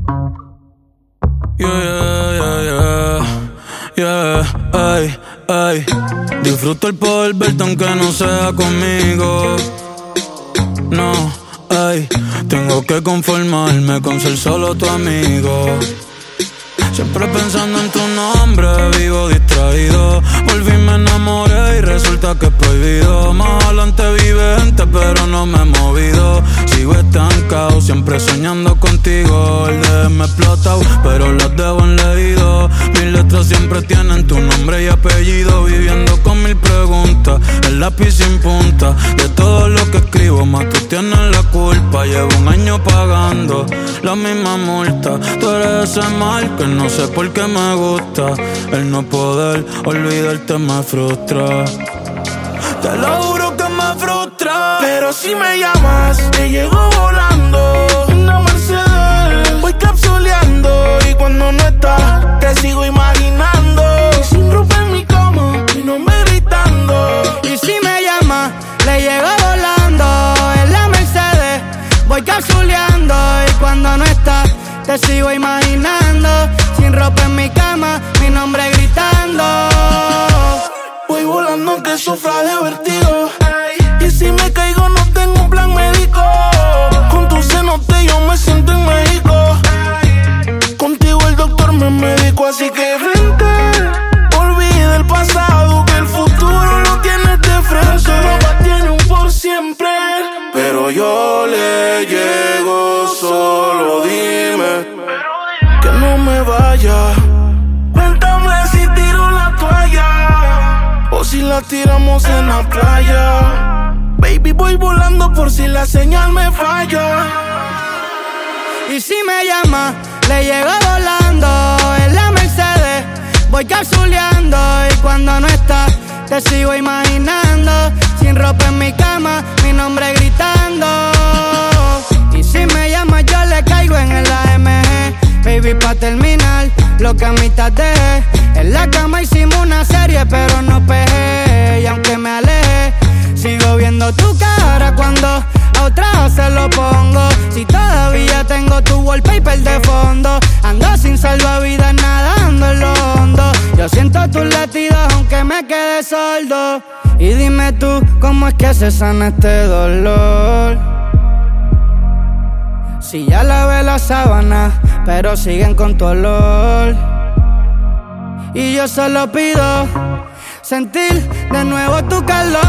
Ay, ay. Disfruto el poder verte aunque no sea conmigo. No, ay. Tengo que conformarme con ser solo tu amigo. Siempre pensando en tu nombre, vivo distraído. Volví, me enamoré y resulta que es prohibido. Más adelante vive gente, pero no me he movido. Sigo estancado, siempre soñando contigo. El DM me explotado, pero las dejo en leído. Mis letras siempre tienen tu nombre y apellido. Viviendo con mil preguntas, el lápiz sin punta. De todo lo que escribo, más tú tienes la culpa. Llevo un año pagando la misma multa. Tú eres ese mal que no sé por qué me gusta. El no poder olvidarte me frustra. Te lo juro que me frustra. Pero si me llamas, te llego volando. Una Mercedes, voy capsuleando. Y cuando no estás, te sigo imaginando. Y sin ropa en mi cama, mi nombre gritando. Y si me llamas, le llego volando. En la Mercedes, voy capsuleando. Y cuando no estás, te sigo imaginando. Sin ropa en mi cama, mi nombre gritando. Voy volando aunque sufra de vértigo. Y si me caigo no tengo un plan médico. Con tu cenote yo me siento en México. Contigo el doctor me medicó, así que vente. Olvida el pasado, que el futuro lo tienes de frente. Solo tiene un por siempre. Pero yo le llego, solo dime que no me vaya. Cuéntame si tiro la toalla o si la tiramos en la playa. Baby, voy volando por si la señal me falla. Y si me llama, le llego volando. En la Mercedes, voy capsuleando. Y cuando no estás, te sigo imaginando. Sin ropa en mi cama, mi nombre gritando. Y si me llama, yo le caigo en el AMG. Baby, pa' terminar, lo que a mitad dejé. En la cama hicimos una serie, pero no pegué. Y aunque me alejé, sigo viendo tu cara cuando a otra se lo pongo. Si todavía tengo tu wallpaper de fondo. Ando sin salvavidas nadando en lo hondo. Yo siento tus latidos aunque me quede sordo. Y dime tú, ¿cómo es que se sana este dolor? Si ya lavé la sábana, pero siguen con tu olor. Y yo solo pido sentir de nuevo tu calor.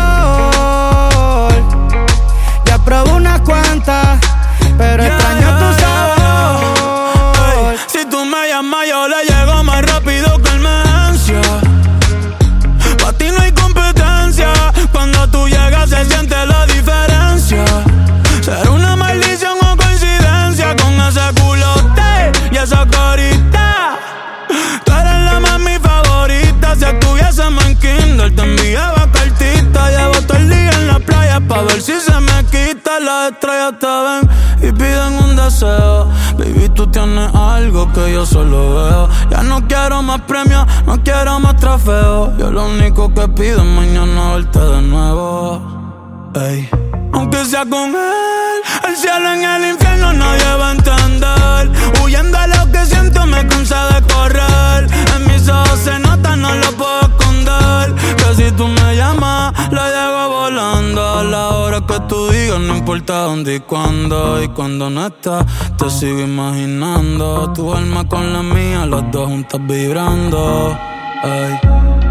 Ya probé unas cuantas, pero extraño tu sabor. Si tú me llamas, yo le llego más rápido que emergencia. Pa' ti no hay competencia. Cuando tú llegas se siente la diferencia. Será una maldición o coincidencia con ese culote y esa carita. Tú eres la mami favorita. Si estuviésemos en Kindle te enviaba cartita. Llevo todo el día en la playa pa' ver si se me quita. Las estrellas te ven y piden un deseo. Baby, tú tienes algo que yo solo veo. Ya no quiero más premios, no quiero más trofeos. Yo lo único que pido es mañana verte de nuevo. Ey. Aunque sea con él, el cielo en el infierno nadie va a entender. Huyendo a lo que siento me cansa de correr. En mis ojos se nota, no lo puedo esconder. Que si tú me llamas, la llego volando. A la hora que tú digas, no importa dónde y cuándo. Y cuando no estás, te sigo imaginando. Tu alma con la mía, las dos juntas vibrando. Ay.